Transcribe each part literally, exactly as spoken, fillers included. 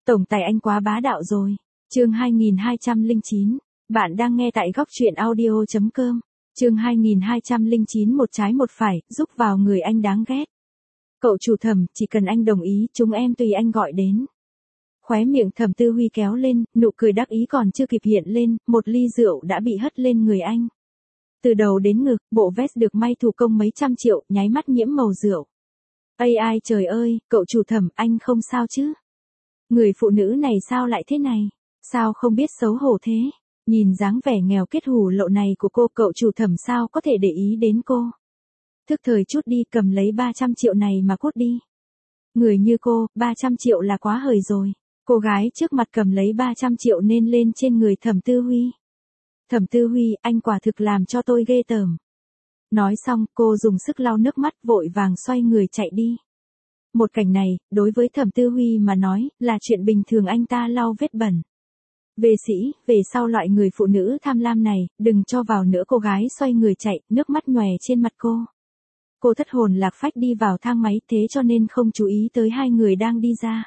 Tổng tài anh quá bá đạo rồi. Chương hai nghìn hai trăm lẻ chín. Bạn đang nghe tại góc truyện audio chấm com. Chương hai nghìn hai trăm lẻ chín một trái một phải, giúp vào người anh đáng ghét. Cậu chủ Thẩm, chỉ cần anh đồng ý, chúng em tùy anh gọi đến. Khóe miệng Thẩm Tư Huy kéo lên, nụ cười đắc ý còn chưa kịp hiện lên, một ly rượu đã bị hất lên người anh. Từ đầu đến ngực, bộ vest được may thủ công mấy trăm triệu, nháy mắt nhiễm màu rượu. Ây ai trời ơi, cậu chủ Thẩm, anh không sao chứ? Người phụ nữ này sao lại thế này? Sao không biết xấu hổ thế? Nhìn dáng vẻ nghèo kết hủ lậu này của cô, cậu chủ Thẩm sao có thể để ý đến cô? Thức thời chút đi, cầm lấy ba trăm triệu này mà cút đi. Người như cô, ba trăm triệu là quá hời rồi. Cô gái trước mặt cầm lấy ba trăm triệu nên lên trên người Thẩm Tư Huy. Thẩm Tư Huy, anh quả thực làm cho tôi ghê tởm. Nói xong, cô dùng sức lau nước mắt, vội vàng xoay người chạy đi. Một cảnh này, đối với Thẩm Tư Huy mà nói, là chuyện bình thường, anh ta lau vết bẩn. Về sĩ, về sau loại người phụ nữ tham lam này, đừng cho vào nữa. Cô gái xoay người chạy, nước mắt nhòe trên mặt cô. Cô thất hồn lạc phách đi vào thang máy, thế cho nên không chú ý tới hai người đang đi ra.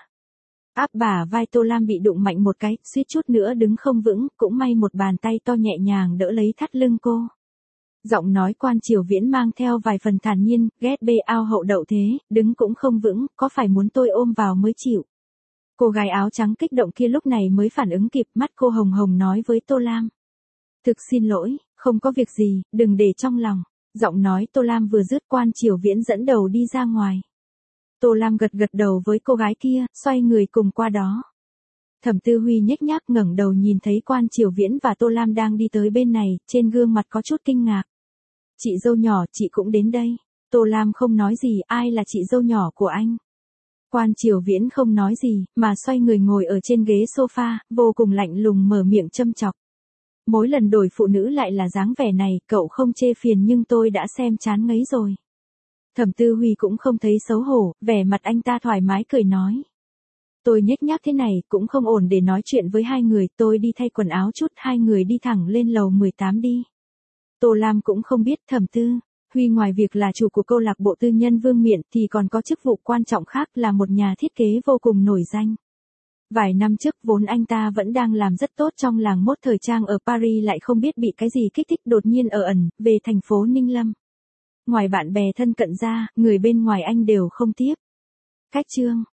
Áp bả vai Tô Lam bị đụng mạnh một cái, suýt chút nữa đứng không vững, cũng may một bàn tay to nhẹ nhàng đỡ lấy thắt lưng cô. Giọng nói Quan Triều Viễn mang theo vài phần thản nhiên, ghét bê ao hậu đậu thế, đứng cũng không vững, có phải muốn tôi ôm vào mới chịu. Cô gái áo trắng kích động kia lúc này mới phản ứng kịp, mắt cô hồng hồng nói với Tô Lam. Thực xin lỗi, không có việc gì, đừng để trong lòng. Giọng nói Tô Lam vừa dứt, Quan Triều Viễn dẫn đầu đi ra ngoài. Tô Lam gật gật đầu với cô gái kia, xoay người cùng qua đó. Thẩm Tư Huy nhếch nhác ngẩng đầu nhìn thấy Quan Triều Viễn và Tô Lam đang đi tới bên này, trên gương mặt có chút kinh ngạc. Chị dâu nhỏ, chị cũng đến đây. Tô Lam không nói gì, ai là chị dâu nhỏ của anh? Quan Triều Viễn không nói gì, mà xoay người ngồi ở trên ghế sofa, vô cùng lạnh lùng mở miệng châm chọc. Mỗi lần đổi phụ nữ lại là dáng vẻ này, cậu không chê phiền nhưng tôi đã xem chán ngấy rồi. Thẩm Tư Huy cũng không thấy xấu hổ, vẻ mặt anh ta thoải mái cười nói. Tôi nhếch nhác thế này, cũng không ổn để nói chuyện với hai người, tôi đi thay quần áo chút, hai người đi thẳng lên lầu mười tám đi. Tô Lam cũng không biết Thẩm Tư Huy ngoài việc là chủ của câu lạc bộ tư nhân Vương Miện thì còn có chức vụ quan trọng khác là một nhà thiết kế vô cùng nổi danh. Vài năm trước vốn anh ta vẫn đang làm rất tốt trong làng mốt thời trang ở Paris, lại không biết bị cái gì kích thích đột nhiên ở ẩn, về thành phố Ninh Lâm. Ngoài bạn bè thân cận ra, người bên ngoài anh đều không tiếp. Cách chương.